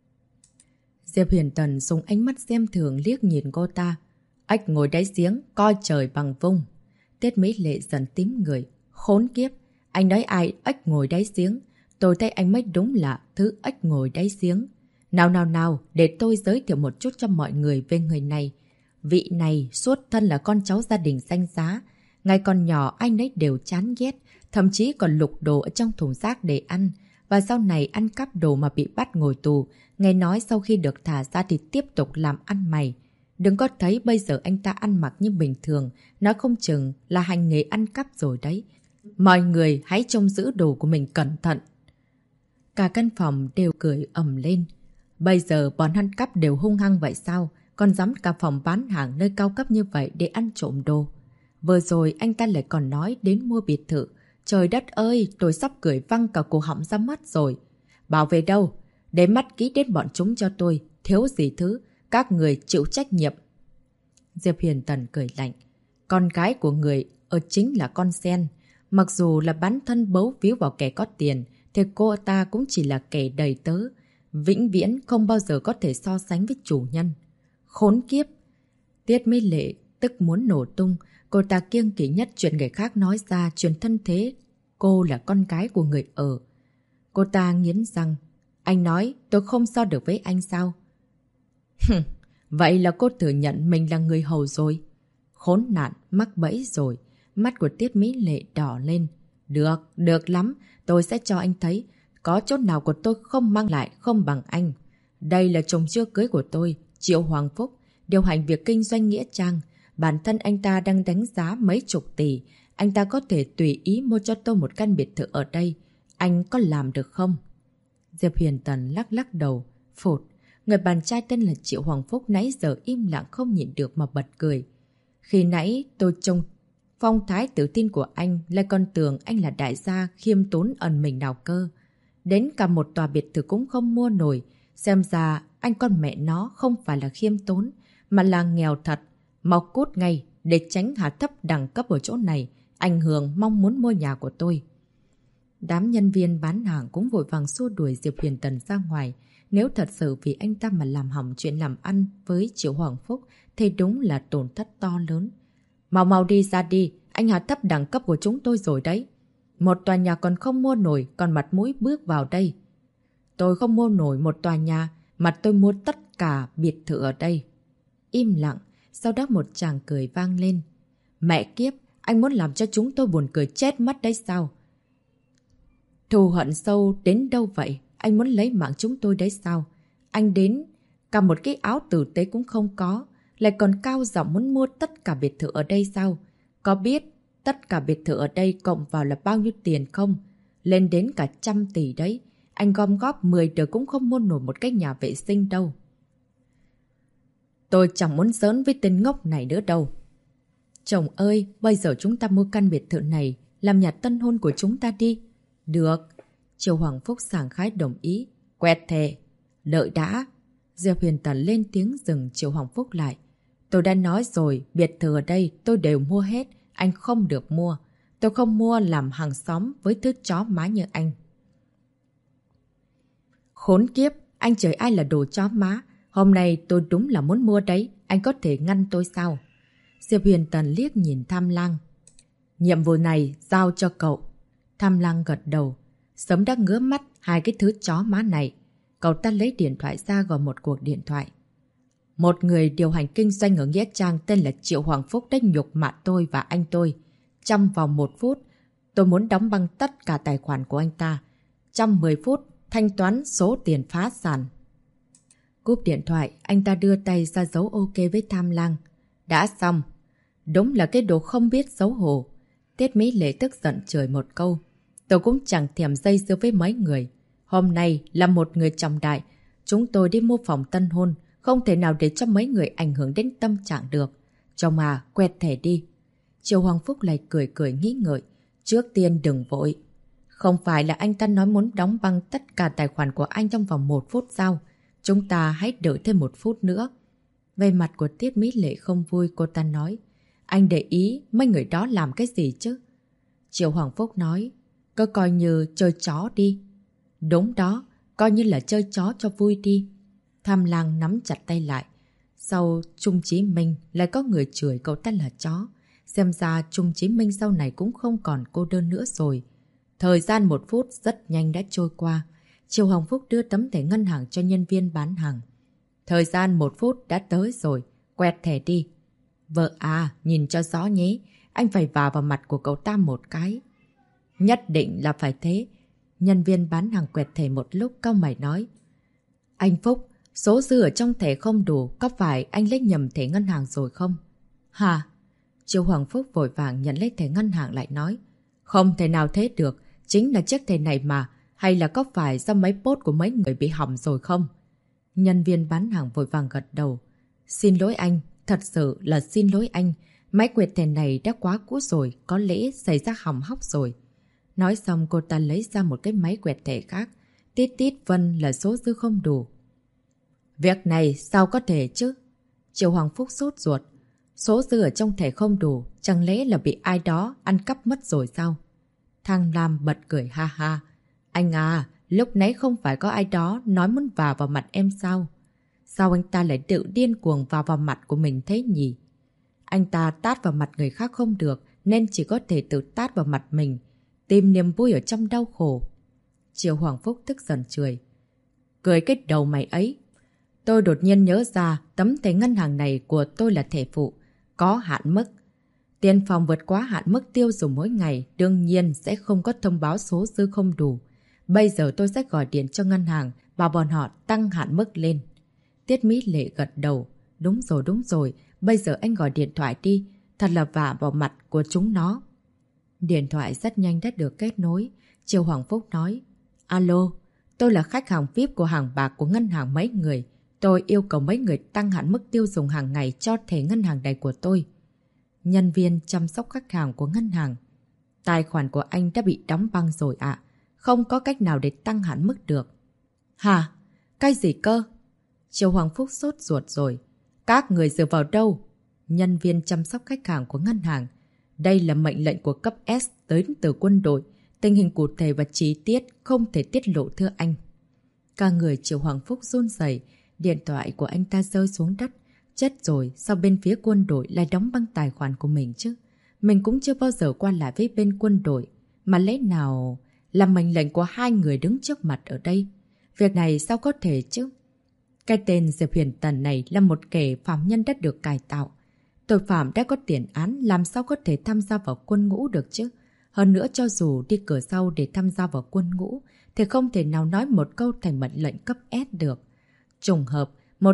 Diệp Hiển Tần dùng ánh mắt xem thường liếc nhìn cô ta. Ếch ngồi đáy giếng, coi trời bằng vung. Tiết Mỹ Lệ dần tím người. Khốn kiếp, anh nói ai ếch ngồi đáy giếng? Tôi thấy anh mới đúng là thứ ếch ngồi đáy giếng. Nào, để tôi giới thiệu một chút cho mọi người về người này. Vị này suốt thân là con cháu gia đình danh giá. Ngày còn nhỏ anh ấy đều chán ghét, thậm chí còn lục đồ ở trong thùng rác để ăn. Và sau này ăn cắp đồ mà bị bắt ngồi tù. Nghe nói sau khi được thả ra thì tiếp tục làm ăn mày. Đừng có thấy bây giờ anh ta ăn mặc như bình thường, nói không chừng là hành nghề ăn cắp rồi đấy. Mọi người hãy trông giữ đồ của mình cẩn thận. Cả căn phòng đều cười ầm lên. Bây giờ bọn ăn cắp đều hung hăng vậy sao? Còn dám cả phòng bán hàng nơi cao cấp như vậy để ăn trộm đồ. Vừa rồi anh ta lại còn nói đến mua biệt thự. Trời đất ơi, tôi sắp cười văng cả cổ họng ra mắt rồi. Bảo vệ đâu? Để mắt kỹ đến bọn chúng cho tôi. Thiếu gì thứ, các người chịu trách nhiệm. Diệp Hiển Tần cười lạnh. Con gái của người ở chính là con sen. Mặc dù là bán thân bấu víu vào kẻ có tiền, thì cô ta cũng chỉ là kẻ đầy tớ. Vĩnh viễn không bao giờ có thể so sánh với chủ nhân. Khốn kiếp! Tiết Mỹ Lệ tức muốn nổ tung. Cô ta kiêng kỵ nhất chuyện người khác nói ra chuyện thân thế. Cô là con gái của người ở. Cô ta nghiến răng. Anh nói tôi không so được với anh sao? Vậy là cô thừa nhận mình là người hầu rồi. Khốn nạn, mắc bẫy rồi. Mắt của Tiết Mỹ Lệ đỏ lên. Được lắm. Tôi sẽ cho anh thấy. có chỗ nào của tôi không mang lại không bằng anh. Đây là chồng chưa cưới của tôi, Triệu Hoàng Phúc, điều hành việc kinh doanh nghĩa trang. Bản thân anh ta đang đánh giá mấy chục tỷ. Anh ta có thể tùy ý mua cho tôi một căn biệt thự ở đây. Anh có làm được không? Diệp Huyền Tần lắc lắc đầu, phụt. Người bạn trai tên là Triệu Hoàng Phúc nãy giờ im lặng không nhịn được mà bật cười. Khi nãy tôi trông phong thái tự tin của anh lại còn tưởng anh là đại gia khiêm tốn ẩn mình nào cơ. Đến cả một tòa biệt thự cũng không mua nổi. Xem ra anh con mẹ nó không phải là khiêm tốn mà là nghèo thật. Mau cút ngay để tránh hạ thấp đẳng cấp ở chỗ này, ảnh hưởng mong muốn mua nhà của tôi. Đám nhân viên bán hàng cũng vội vàng xua đuổi Diệp Huyền Tần ra ngoài. Nếu thật sự vì anh ta mà làm hỏng chuyện làm ăn với Triệu Hoàng Phúc thì đúng là tổn thất to lớn. Mau mau đi ra đi, anh hạ thấp đẳng cấp của chúng tôi rồi đấy. Một tòa nhà còn không mua nổi, còn mặt mũi bước vào đây. Tôi không mua nổi một tòa nhà, mà tôi mua tất cả biệt thự ở đây. Im lặng, sau đó một tràng cười vang lên. Mẹ kiếp, anh muốn làm cho chúng tôi buồn cười chết mất đấy sao? Thù hận sâu đến đâu vậy? Anh muốn lấy mạng chúng tôi đấy sao? Anh đến, cả một cái áo tử tế cũng không có, lại còn cao giọng muốn mua tất cả biệt thự ở đây sao? Có biết tất cả biệt thự ở đây cộng vào là bao nhiêu tiền không? Lên đến cả 100 tỷ đấy. Anh gom góp 10 đời cũng không mua nổi một cái nhà vệ sinh đâu. Tôi chẳng muốn giỡn với tên ngốc này nữa đâu. Chồng ơi, bây giờ chúng ta mua căn biệt thự này, làm nhà tân hôn của chúng ta đi. Được. Triệu Hoàng Phúc sảng khái đồng ý. Quẹt thề. Đợi đã. Diệp Huyền Tần lên tiếng dừng Triệu Hoàng Phúc lại. Tôi đã nói rồi, biệt thự ở đây tôi đều mua hết. Anh không được mua. Tôi không mua làm hàng xóm với thứ chó má như anh. Khốn kiếp, anh trời ai là đồ chó má. Hôm nay tôi đúng là muốn mua đấy. Anh có thể ngăn tôi sao? Diệp Huyền Tần liếc nhìn Tham Lang. Nhiệm vụ này giao cho cậu. Tham Lang gật đầu. Sớm đã ngứa mắt hai cái thứ chó má này. Cậu ta lấy điện thoại ra gọi một cuộc điện thoại. Một người điều hành kinh doanh ở Nghĩa Trang tên là Triệu Hoàng Phúc đã nhục mạ tôi và anh tôi. Trong vòng 1 phút, tôi muốn đóng băng tất cả tài khoản của anh ta. Trong 10 phút, thanh toán số tiền phá sản. Cúp điện thoại, anh ta đưa tay ra dấu ok với Tham Lang. Đã xong. Đúng là cái đồ không biết xấu hổ. Tiết Mỹ Lệ tức giận chửi một câu. Tôi cũng chẳng thèm dây dưa với mấy người. Hôm nay là một người trọng đại. Chúng tôi đi mua phòng tân hôn. Không thể nào để cho mấy người ảnh hưởng đến tâm trạng được. Chồng à, quẹt thẻ đi. Triệu Hoàng Phúc lại cười cười nghĩ ngợi. Trước tiên đừng vội. Không phải là anh ta nói muốn đóng băng tất cả tài khoản của anh trong vòng 1 phút sao? Chúng ta hãy đợi thêm 1 phút nữa. Về mặt của Tiết Mỹ Lệ không vui, cô ta nói. Anh để ý mấy người đó làm cái gì chứ? Triệu Hoàng Phúc nói. Cứ coi như chơi chó đi. Đúng đó, coi như là chơi chó cho vui đi. Tham Lang nắm chặt tay lại. Sau Trung Chí Minh lại có người chửi cậu ta là chó. Xem ra Trung Chí Minh sau này cũng không còn cô đơn nữa rồi. Thời gian 1 phút rất nhanh đã trôi qua. Triệu Hoàng Phúc đưa tấm thẻ ngân hàng cho nhân viên bán hàng. Thời gian 1 phút đã tới rồi. Quẹt thẻ đi. Vợ à, nhìn cho rõ nhé. Anh phải vào mặt của cậu ta một cái. Nhất định là phải thế. Nhân viên bán hàng quẹt thẻ một lúc cau mày nói. Anh Phúc, số dư ở trong thẻ không đủ. Có phải anh lấy nhầm thẻ ngân hàng rồi không? Hả? Triệu Hoàng Phúc vội vàng nhận lấy thẻ ngân hàng lại nói. Không thể nào thế được. Chính là chiếc thẻ này mà. Hay là có phải do máy post của mấy người bị hỏng rồi không? Nhân viên bán hàng vội vàng gật đầu. Xin lỗi anh. Thật sự là xin lỗi anh. Máy quẹt thẻ này đã quá cũ rồi. Có lẽ xảy ra hỏng hóc rồi. Nói xong cô ta lấy ra một cái máy quẹt thẻ khác. Tít tít vân là số dư không đủ. Việc này sao có thể chứ? Triệu Hoàng Phúc sốt ruột. Số dư ở trong thẻ không đủ. Chẳng lẽ là bị ai đó ăn cắp mất rồi sao? Thang Lam bật cười ha ha. Anh à, lúc nãy không phải có ai đó nói muốn vào mặt em sao? Sao anh ta lại tự điên cuồng vào mặt của mình thế nhỉ? Anh ta tát vào mặt người khác không được nên chỉ có thể tự tát vào mặt mình. Tìm niềm vui ở trong đau khổ. Triệu Hoàng Phúc tức giận chửi. Cười cái đầu mày ấy. Tôi đột nhiên nhớ ra tấm thẻ ngân hàng này của tôi là thẻ phụ. Có hạn mức. Tiền phòng vượt quá hạn mức tiêu dùng mỗi ngày đương nhiên sẽ không có thông báo số dư không đủ. Bây giờ tôi sẽ gọi điện cho ngân hàng, bảo bọn họ tăng hạn mức lên. Tiết Mỹ Lệ gật đầu. Đúng rồi, bây giờ anh gọi điện thoại đi, thật là vả vào mặt của chúng nó. Điện thoại rất nhanh đã được kết nối. Triều Hoàng Phúc nói, alo, tôi là khách hàng VIP của hàng bạc của ngân hàng mấy người. Tôi yêu cầu mấy người tăng hạn mức tiêu dùng hàng ngày cho thẻ ngân hàng này của tôi. Nhân viên chăm sóc khách hàng của ngân hàng. Tài khoản của anh đã bị đóng băng rồi ạ. Không có cách nào để tăng hạn mức được. Hả? Cái gì cơ? Triều Hoàng Phúc sốt ruột rồi. Các người dựa vào đâu? Nhân viên chăm sóc khách hàng của ngân hàng. Đây là mệnh lệnh của cấp S tới từ quân đội. Tình hình cụ thể và chi tiết không thể tiết lộ thưa anh. Cả người Triều Hoàng Phúc run rẩy, điện thoại của anh ta rơi xuống đất. Chết rồi, sao bên phía quân đội lại đóng băng tài khoản của mình chứ? Mình cũng chưa bao giờ qua lại với bên quân đội. Mà lẽ nào là mệnh lệnh của hai người đứng trước mặt ở đây? Việc này sao có thể chứ? Cái tên Diệp Huyền Tần này là một kẻ phạm nhân đã được cải tạo. Tội phạm đã có tiền án, làm sao có thể tham gia vào quân ngũ được chứ? Hơn nữa, cho dù đi cửa sau để tham gia vào quân ngũ, thì không thể nào nói một câu thành mệnh lệnh cấp S được. Trùng hợp,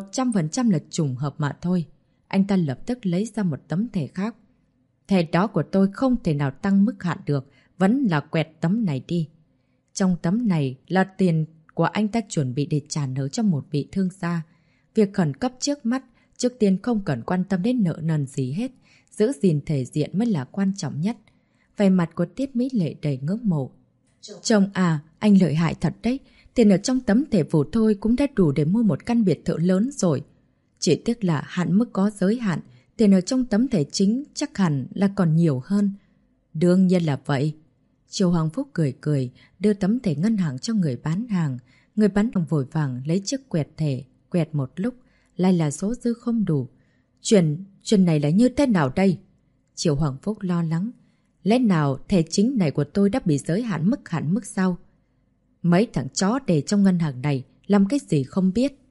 100% là trùng hợp mà thôi. Anh ta lập tức lấy ra một tấm thẻ khác. Thẻ đó của tôi không thể nào tăng mức hạn được, vẫn là quẹt tấm này đi. Trong tấm này là tiền của anh ta chuẩn bị để trả nợ cho một vị thương gia. Việc khẩn cấp trước mắt, trước tiên không cần quan tâm đến nợ nần gì hết. Giữ gìn thể diện mới là quan trọng nhất. Vẻ mặt của Tiết Mỹ Lệ đầy ngưỡng mộ. Chồng à, anh lợi hại thật đấy. Tiền ở trong tấm thẻ vụ thôi cũng đã đủ để mua một căn biệt thự lớn rồi. Chỉ tiếc là hạn mức có giới hạn. Tiền ở trong tấm thẻ chính chắc hẳn là còn nhiều hơn. Đương nhiên là vậy. Triều Hoàng Phúc cười cười, đưa tấm thẻ ngân hàng cho người bán hàng. Người bán hàng vội vàng lấy chiếc quẹt thẻ, quẹt một lúc, lại là số dư không đủ. Chuyện này là như thế nào đây? Triều Hoàng Phúc lo lắng. Lẽ nào thẻ chính này của tôi đã bị giới hạn mức sao? Mấy thằng chó để trong ngân hàng này làm cái gì không biết?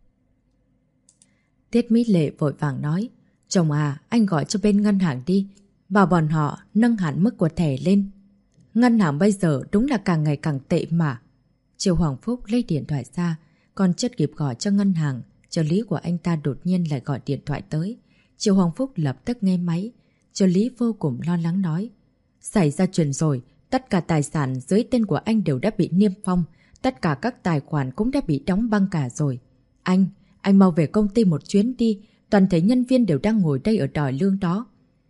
Tiết Mỹ Lệ vội vàng nói. Chồng à, anh gọi cho bên ngân hàng đi. Bảo bọn họ nâng hạn mức của thẻ lên. Ngân hàng bây giờ đúng là càng ngày càng tệ mà. Triều Hoàng Phúc lấy điện thoại ra, còn chưa kịp gọi cho ngân hàng. Trợ lý của anh ta đột nhiên lại gọi điện thoại tới. Triều Hoàng Phúc lập tức nghe máy. Trợ lý vô cùng lo lắng nói. Xảy ra chuyện rồi, tất cả tài sản dưới tên của anh đều đã bị niêm phong. Tất cả các tài khoản cũng đã bị đóng băng cả rồi. Anh mau về công ty một chuyến đi. Toàn thể nhân viên đều đang ngồi đây ở đòi lương đó.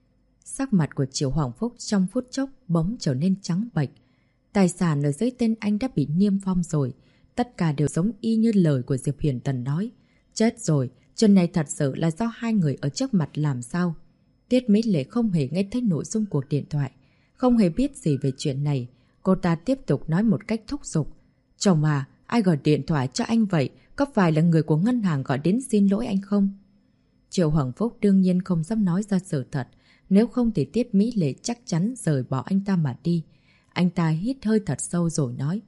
Sắc mặt của Triều Hoàng Phúc trong phút chốc bỗng trở nên trắng bệch. Tài sản ở dưới tên anh đã bị niêm phong rồi. Tất cả đều giống y như lời của Diệp Huyền Tần nói. Chết rồi, chuyện này thật sự là do hai người ở trước mặt làm sao? Tiết Mỹ Lệ không hề nghe thấy nội dung cuộc điện thoại. Không hề biết gì về chuyện này. Cô ta tiếp tục nói một cách thúc giục. Chồng à, ai gọi điện thoại cho anh vậy? Có phải là người của ngân hàng gọi đến xin lỗi anh không? Triều Hoàng Phúc đương nhiên không dám nói ra sự thật. Nếu không thì Tiết Mỹ Lệ chắc chắn rời bỏ anh ta mà đi. Anh ta hít hơi thật sâu rồi nói.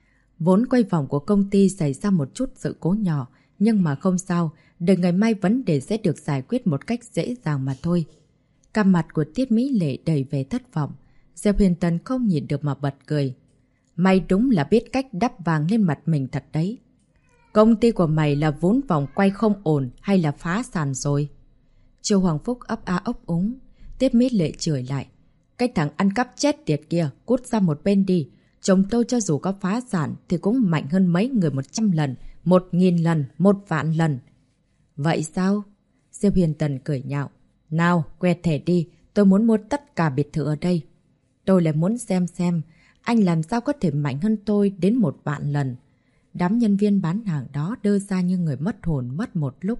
Vốn quay vòng của công ty xảy ra một chút sự cố nhỏ. Nhưng mà không sao. Đợi ngày mai vấn đề sẽ được giải quyết một cách dễ dàng mà thôi. Cả mặt của Tiết Mỹ Lệ đầy vẻ thất vọng. Diệp Huyền Tần không nhìn được mà bật cười. Mày đúng là biết cách đắp vàng lên mặt mình thật đấy. Công ty của mày là vốn vòng quay không ổn hay là phá sản rồi? Triều Hoàng Phúc ấp a ấp úng. Tiết Mỹ Lệ chửi lại. Cái thằng ăn cắp chết tiệt kia, cút ra một bên đi. Chồng tôi cho dù có phá sản thì cũng mạnh hơn mấy người 100 lần, 1000 lần, 1.000.000 lần. Vậy sao? Diệp Huyền Tần cười nhạo. Nào, quẹt thẻ đi, tôi muốn mua tất cả biệt thự ở đây. Tôi lại muốn xem anh làm sao có thể mạnh hơn tôi đến 1.000.000 lần. Đám nhân viên bán hàng đó đưa ra như người mất hồn mất một lúc.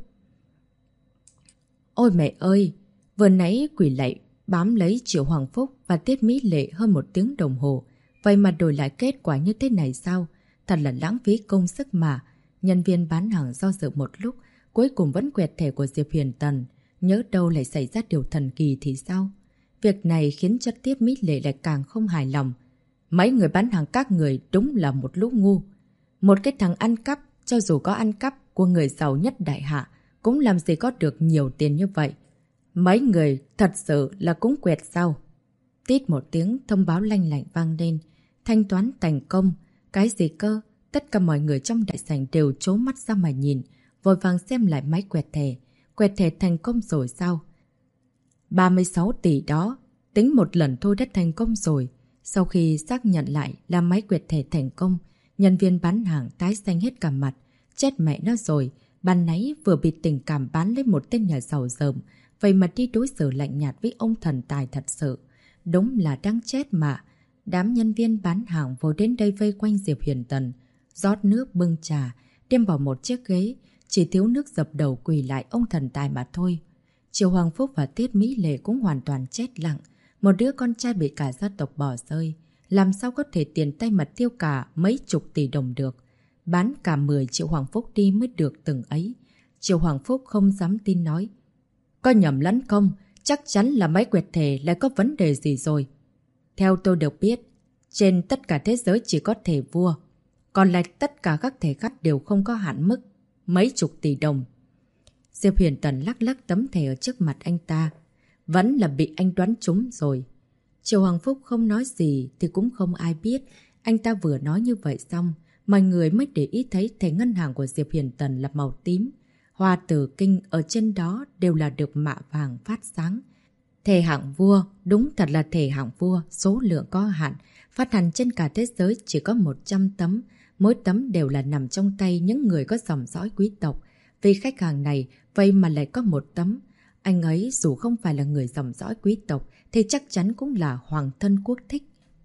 Ôi mẹ ơi! Vừa nãy quỷ lạy bám lấy Triệu Hoàng Phúc và Tiết Mỹ Lệ hơn 1 tiếng đồng hồ. Vậy mà đổi lại kết quả như thế này sao? Thật là lãng phí công sức mà. Nhân viên bán hàng do dự một lúc, cuối cùng vẫn quẹt thẻ của Diệp Huyền Tần. Nhớ đâu lại xảy ra điều thần kỳ thì sao? Việc này khiến cho Tiết Mỹ Lệ lại càng không hài lòng. Mấy người bán hàng các người đúng là một lũ ngu. Một cái thằng ăn cắp, cho dù có ăn cắp của người giàu nhất đại hạ, cũng làm gì có được nhiều tiền như vậy. Mấy người thật sự là cũng quẹt sao? Tít một tiếng thông báo lanh lảnh vang lên. Thanh toán thành công. Cái gì cơ? Tất cả mọi người trong đại sảnh đều trố mắt ra mà nhìn, vội vàng xem lại máy quẹt thẻ. Quẹt thẻ thành công rồi sao? 36 tỷ đó, tính một lần thôi đã thành công rồi. Sau khi xác nhận lại là máy quẹt thẻ thành công, nhân viên bán hàng tái xanh hết cả mặt. Chết mẹ nó rồi, ban nãy vừa bị tình cảm bán lấy một tên nhà giàu dởm, vậy mà đi đối xử lạnh nhạt với ông thần tài thật sự. Đúng là đáng chết mà. Đám nhân viên bán hàng vội đến đây vây quanh Diệp Huyền Tần, rót nước bưng trà, đem vào một chiếc ghế, chỉ thiếu nước dập đầu quỳ lại ông thần tài mà thôi. Triệu Hoàng Phúc và Tiết Mỹ Lệ cũng hoàn toàn chết lặng. Một đứa con trai bị cả gia tộc bỏ rơi, làm sao có thể tiền tay mà tiêu cả mấy chục tỷ đồng được. Bán cả 10 triệu Hoàng Phúc đi mới được từng ấy. Triệu Hoàng Phúc không dám tin nói. Có nhầm lẫn không? Chắc chắn là máy quẹt thẻ lại có vấn đề gì rồi. Theo tôi được biết, trên tất cả thế giới chỉ có thẻ vua. Còn lại tất cả các thẻ khác đều không có hạn mức. Mấy chục tỷ đồng. Diệp Huyền Tần lắc lắc tấm thẻ ở trước mặt anh ta. Vẫn là bị anh đoán trúng rồi. Triệu Hoàng Phúc không nói gì thì cũng không ai biết. Anh ta vừa nói như vậy xong, mọi người mới để ý thấy thẻ ngân hàng của Diệp Huyền Tần là màu tím. Hoa tử kinh ở trên đó đều là được mạ vàng phát sáng. Thẻ hạng vua, đúng thật là thẻ hạng vua, số lượng có hạn. Phát hành trên cả thế giới chỉ có 100 tấm. Mỗi tấm đều là nằm trong tay những người có dòng dõi quý tộc. Vì khách hàng này, vậy mà lại có một tấm. Anh ấy dù không phải là người dòng dõi quý tộc thì chắc chắn cũng là hoàng thân quốc thích.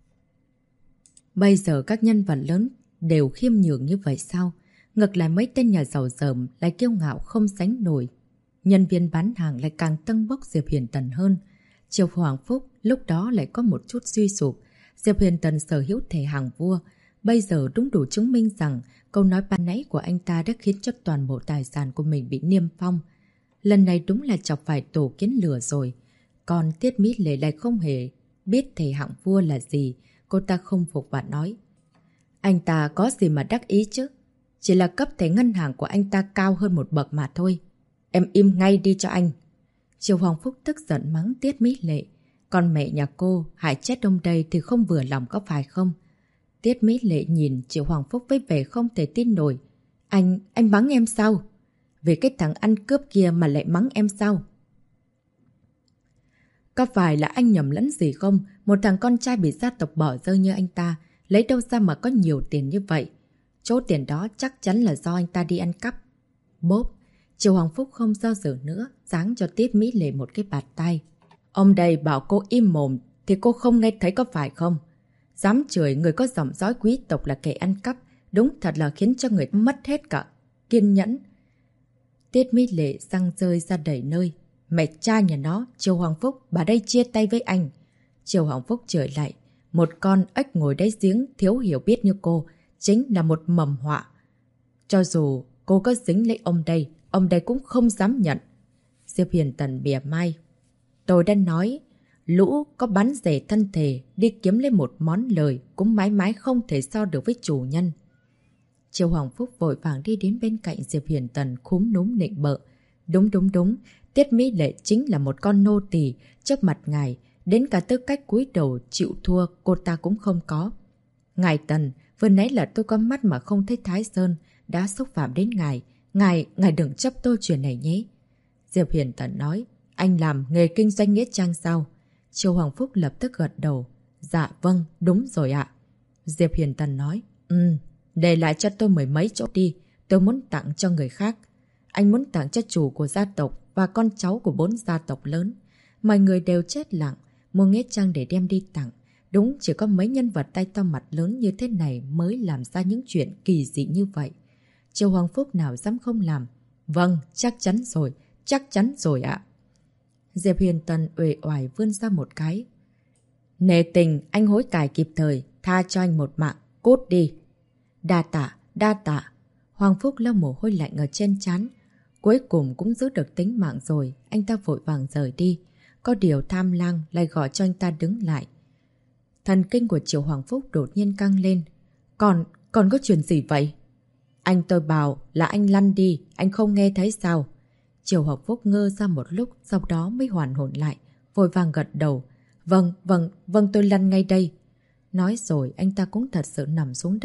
Bây giờ các nhân vật lớn đều khiêm nhường như vậy sao? Ngược lại mấy tên nhà giàu dởm lại kiêu ngạo không sánh nổi. Nhân viên bán hàng lại càng tâng bốc Diệp Huyền Tần hơn. Triệu Hoàng Phúc lúc đó lại có một chút suy sụp. Diệp Huyền Tần sở hữu thẻ hàng vua. Bây giờ đúng đủ chứng minh rằng câu nói ban nãy của anh ta đã khiến cho toàn bộ tài sản của mình bị niêm phong. Lần này đúng là chọc phải tổ kiến lửa rồi. Còn Tiết Mỹ Lệ lại không hề biết thẻ hạng vua là gì. Cô ta không phục và nói. Anh ta có gì mà đắc ý chứ? Chỉ là cấp thẻ ngân hàng của anh ta cao hơn một bậc mà thôi. Em im ngay đi cho anh. Triệu Hoàng Phúc tức giận mắng Tiết Mỹ Lệ. Còn mẹ nhà cô hại chết ông đây thì không vừa lòng có phải không? Tiết Mỹ Lệ nhìn Triệu Hoàng Phúc với vẻ không thể tin nổi. Anh mắng em sao? Vì cái thằng ăn cướp kia mà lại mắng em sao? Có phải là anh nhầm lẫn gì không? Một thằng con trai bị gia tộc bỏ rơi như anh ta, lấy đâu ra mà có nhiều tiền như vậy? Số tiền đó chắc chắn là do anh ta đi ăn cắp. Bốp! Triệu Hoàng Phúc không do dự nữa, giáng cho Tiết Mỹ Lệ một cái bạt tay. Ông đây bảo cô im mồm thì cô không nghe thấy có phải không? Dám chửi người có dòng dõi quý tộc là kẻ ăn cắp, đúng thật là khiến cho người mất hết cả kiên nhẫn. Tiết Mỹ Lệ răng rơi ra đầy nơi. Mẹ cha nhà nó, Triệu Hoàng Phúc, bà đây chia tay với anh. Triệu Hoàng Phúc chửi lại. Một con ếch ngồi đáy giếng thiếu hiểu biết như cô, chính là một mầm họa. Cho dù cô có dính lấy ông đây cũng không dám nhận. Diệp Huyền Tần bỉa mai. Tôi đã nói, lũ có bán rẻ thân thể đi kiếm lấy một món lời cũng mãi mãi không thể so được với chủ nhân. Triệu Hoàng Phúc vội vàng đi đến bên cạnh Diệp Huyền Tần khúm núm nịnh bợ. Đúng. Tiết Mỹ Lệ chính là một con nô tỳ trước mặt ngài. Đến cả tư cách cúi đầu chịu thua cô ta cũng không có. Ngài Tần, vừa nãy là tôi có mắt mà không thấy Thái Sơn đã xúc phạm đến ngài. Ngài đừng chấp tôi chuyện này nhé. Diệp Huyền Tần nói, anh làm nghề kinh doanh nghĩa trang sao? Triệu Hoàng Phúc lập tức gật đầu. Dạ vâng, đúng rồi ạ. Diệp Huyền Tần nói, để lại cho tôi 10 mấy chỗ đi, tôi muốn tặng cho người khác. Anh muốn tặng cho chủ của gia tộc và con cháu của 4 gia tộc lớn. Mọi người đều chết lặng, mua nghĩa trang để đem đi tặng. Đúng chỉ có mấy nhân vật tay to mặt lớn như thế này mới làm ra những chuyện kỳ dị như vậy. Triệu Hoàng Phúc nào dám không làm. Vâng, chắc chắn rồi ạ. Diệp Huyền Tần uể oải vươn ra một cái. Nề tình, anh hối cải kịp thời, tha cho anh một mạng, cút đi. Đa tạ. Hoàng Phúc lau mồ hôi lạnh ở trên trán. Cuối cùng cũng giữ được tính mạng rồi, anh ta vội vàng rời đi. Có điều Tham Lang lại gọi cho anh ta đứng lại. Thần kinh của Triệu Hoàng Phúc đột nhiên căng lên. Còn có chuyện gì vậy? Anh tôi bảo là anh lăn đi, anh không nghe thấy sao? Triệu Hoàng Phúc ngơ ra một lúc, sau đó mới hoàn hồn lại, vội vàng gật đầu. Vâng, tôi lăn ngay đây. Nói rồi anh ta cũng thật sự nằm xuống đất,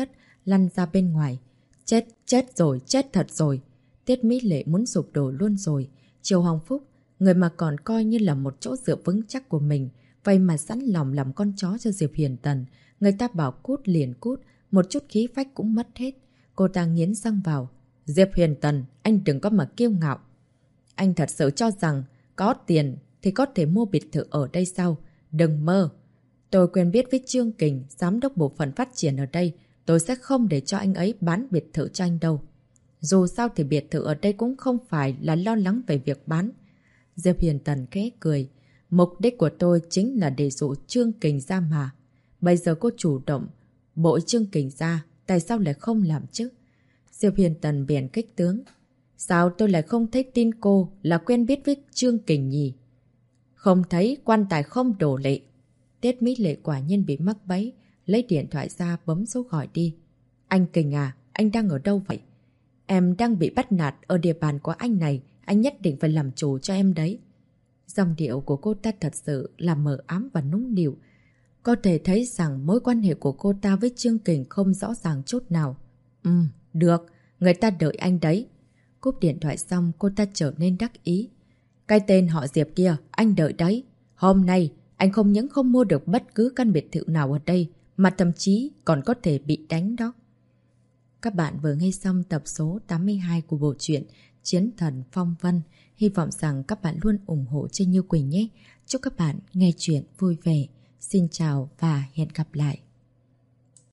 lăn ra bên ngoài. Chết rồi, chết thật rồi. Tiết Mỹ Lệ muốn sụp đổ luôn rồi. Triều Hoàng Phúc, người mà còn coi như là một chỗ dựa vững chắc của mình, vậy mà sẵn lòng làm con chó cho Diệp Hiền Tần. Người ta bảo cút liền cút, một chút khí phách cũng mất hết. Cô ta nghiến răng vào. Diệp Hiền Tần, anh đừng có mà kiêu ngạo. Anh thật sự cho rằng có tiền thì có thể mua biệt thự ở đây sao? Đừng mơ. Tôi quen biết với Trương Kình, giám đốc bộ phận phát triển ở đây. Tôi sẽ không để cho anh ấy bán biệt thự cho anh đâu. Dù sao thì biệt thự ở đây cũng không phải là lo lắng về việc bán. Diệp Hiền Tần khẽ cười. Mục đích của tôi chính là để dụ Trương Kình ra mà. Bây giờ cô chủ động bội Trương Kình ra, tại sao lại không làm chứ? Diệp Hiền Tần bèn kích tướng. Sao tôi lại không thấy tin cô là quen biết với Trương Kình nhỉ? Không thấy, quan tài không đổ lệ. Tiết Mỹ Lệ quả nhiên bị mắc bẫy, lấy điện thoại ra bấm số gọi đi. Anh Kình à, anh đang ở đâu vậy? Em đang bị bắt nạt ở địa bàn của anh này, anh nhất định phải làm chủ cho em đấy. Dòng điệu của cô ta thật sự là mờ ám và nũng nịu. Có thể thấy rằng mối quan hệ của cô ta với Trương Kình không rõ ràng chút nào. Được, người ta đợi anh đấy. Cúp điện thoại xong cô ta trở nên đắc ý. Cái tên họ Diệp kia, anh đợi đấy. Hôm nay, anh không những không mua được bất cứ căn biệt thự nào ở đây, mà thậm chí còn có thể bị đánh đó. Các bạn vừa nghe xong tập số 82 của bộ truyện Chiến Thần Phong Vân. Hy vọng rằng các bạn luôn ủng hộ cho Như Quỳnh nhé. Chúc các bạn nghe chuyện vui vẻ. Xin chào và hẹn gặp lại.